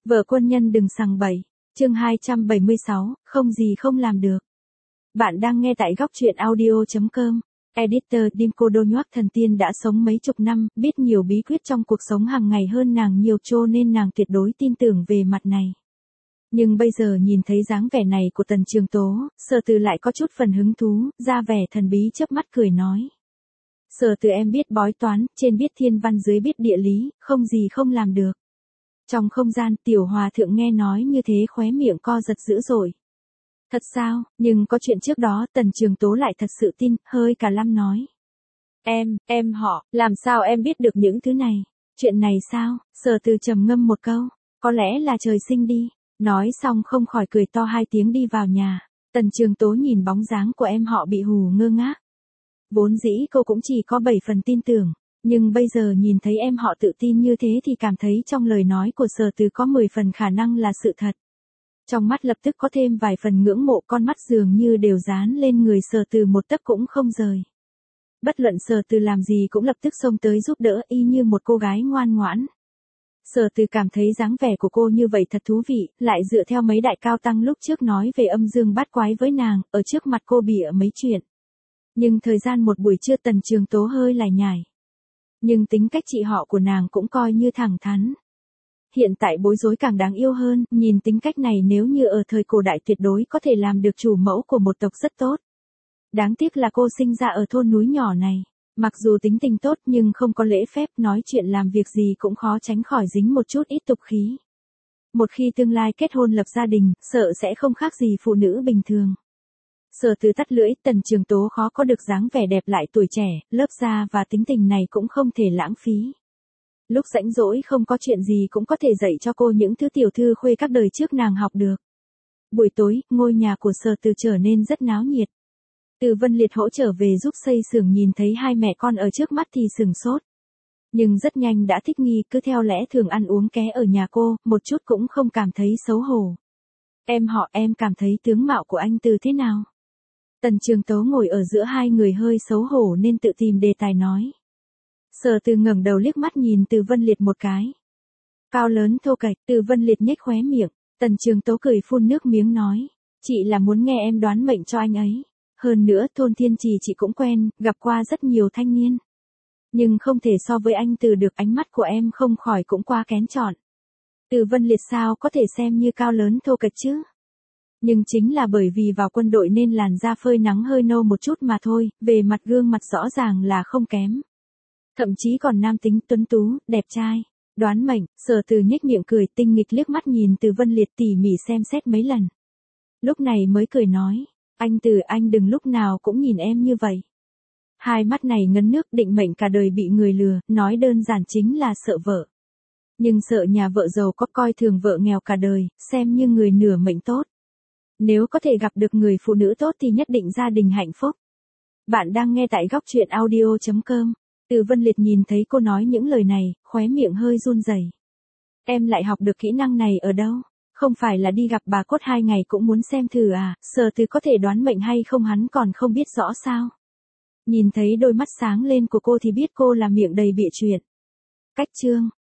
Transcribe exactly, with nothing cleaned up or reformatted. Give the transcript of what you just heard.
Vợ quân nhân đừng sằng bậy. Chương hai trăm bảy mươi sáu, không gì không làm được. Bạn đang nghe tại góc truyện audio chấm com. Editor Dinko Đô Nhoác thần tiên đã sống mấy chục năm, biết nhiều bí quyết trong cuộc sống hàng ngày hơn nàng nhiều cho nên nàng tuyệt đối tin tưởng về mặt này. Nhưng bây giờ nhìn thấy dáng vẻ này của Tần Trường Tố, Sở Từ lại có chút phần hứng thú, ra vẻ thần bí chớp mắt cười nói. Sở Từ em biết bói toán, trên biết thiên văn dưới biết địa lý, không gì không làm được. Trong không gian, tiểu hòa thượng nghe nói như thế khóe miệng co giật dữ dội. Thật sao, nhưng có chuyện trước đó Tần Trường Tố lại thật sự tin, hơi cả lăm nói. Em, em họ, làm sao em biết được những thứ này? Chuyện này sao? Sở Từ trầm ngâm một câu, có lẽ là trời sinh đi. Nói xong không khỏi cười to hai tiếng đi vào nhà. Tần Trường Tố nhìn bóng dáng của em họ bị hù ngơ ngác. Vốn dĩ cô cũng chỉ có bảy phần tin tưởng. Nhưng bây giờ nhìn thấy em họ tự tin như thế thì cảm thấy trong lời nói của Sở Từ có mười phần khả năng là sự thật. Trong mắt lập tức có thêm vài phần ngưỡng mộ, con mắt dường như đều dán lên người Sở Từ một tấc cũng không rời. Bất luận Sở Từ làm gì cũng lập tức xông tới giúp đỡ y như một cô gái ngoan ngoãn. Sở Từ cảm thấy dáng vẻ của cô như vậy thật thú vị, lại dựa theo mấy đại cao tăng lúc trước nói về âm dương bát quái với nàng, ở trước mặt cô bịa mấy chuyện. Nhưng thời gian một buổi trưa Tần Trường Tố hơi lải nhải. Nhưng tính cách chị họ của nàng cũng coi như thẳng thắn. Hiện tại bối rối càng đáng yêu hơn, nhìn tính cách này nếu như ở thời cổ đại tuyệt đối có thể làm được chủ mẫu của một tộc rất tốt. Đáng tiếc là cô sinh ra ở thôn núi nhỏ này. Mặc dù tính tình tốt nhưng không có lễ phép, nói chuyện làm việc gì cũng khó tránh khỏi dính một chút ít tục khí. Một khi tương lai kết hôn lập gia đình, sợ sẽ không khác gì phụ nữ bình thường. Sở Từ tắt lưỡi, Tần Trường Tố khó có được dáng vẻ đẹp lại tuổi trẻ, lớp da và tính tình này cũng không thể lãng phí. Lúc rảnh rỗi không có chuyện gì cũng có thể dạy cho cô những thứ tiểu thư khuê các đời trước nàng học được. Buổi tối, ngôi nhà của Sở Từ trở nên rất náo nhiệt. Từ Vân Liệt hỗ trở về giúp xây xưởng, nhìn thấy hai mẹ con ở trước mắt thì sửng sốt. Nhưng rất nhanh đã thích nghi, cứ theo lẽ thường ăn uống ké ở nhà cô, một chút cũng không cảm thấy xấu hổ. Em họ, em cảm thấy tướng mạo của anh Từ thế nào? Tần Trường Tố ngồi ở giữa hai người hơi xấu hổ nên tự tìm đề tài nói. Sở Từ ngẩng đầu liếc mắt nhìn Từ Vân Liệt một cái. Cao lớn thô kệch, Từ Vân Liệt nhếch khóe miệng, Tần Trường Tố cười phun nước miếng nói. Chị là muốn nghe em đoán mệnh cho anh ấy. Hơn nữa thôn Thiên Trì chị cũng quen, gặp qua rất nhiều thanh niên. Nhưng không thể so với anh Từ được, ánh mắt của em không khỏi cũng quá kén chọn. Từ Vân Liệt sao có thể xem như cao lớn thô kệch chứ? Nhưng chính là bởi vì vào quân đội nên làn da phơi nắng hơi nâu một chút mà thôi, về mặt gương mặt rõ ràng là không kém. Thậm chí còn nam tính tuấn tú, đẹp trai. Đoán mệnh, Sở Từ nhếch miệng cười tinh nghịch liếc mắt nhìn Từ Vân Liệt tỉ mỉ xem xét mấy lần. Lúc này mới cười nói. Anh Từ, anh đừng lúc nào cũng nhìn em như vậy. Hai mắt này ngấn nước, định mệnh cả đời bị người lừa, nói đơn giản chính là sợ vợ. Nhưng sợ nhà vợ giàu có, coi thường vợ nghèo cả đời, xem như người nửa mệnh tốt. Nếu có thể gặp được người phụ nữ tốt thì nhất định gia đình hạnh phúc. Bạn đang nghe tại góc truyện audio chấm com. Từ Vân Liệt nhìn thấy cô nói những lời này, khóe miệng hơi run rẩy. Em lại học được kỹ năng này ở đâu? Không phải là đi gặp bà cốt hai ngày cũng muốn xem thử à? Sở Từ có thể đoán mệnh hay không hắn còn không biết rõ sao? Nhìn thấy đôi mắt sáng lên của cô thì biết cô là miệng đầy bịa chuyện. Cách chương.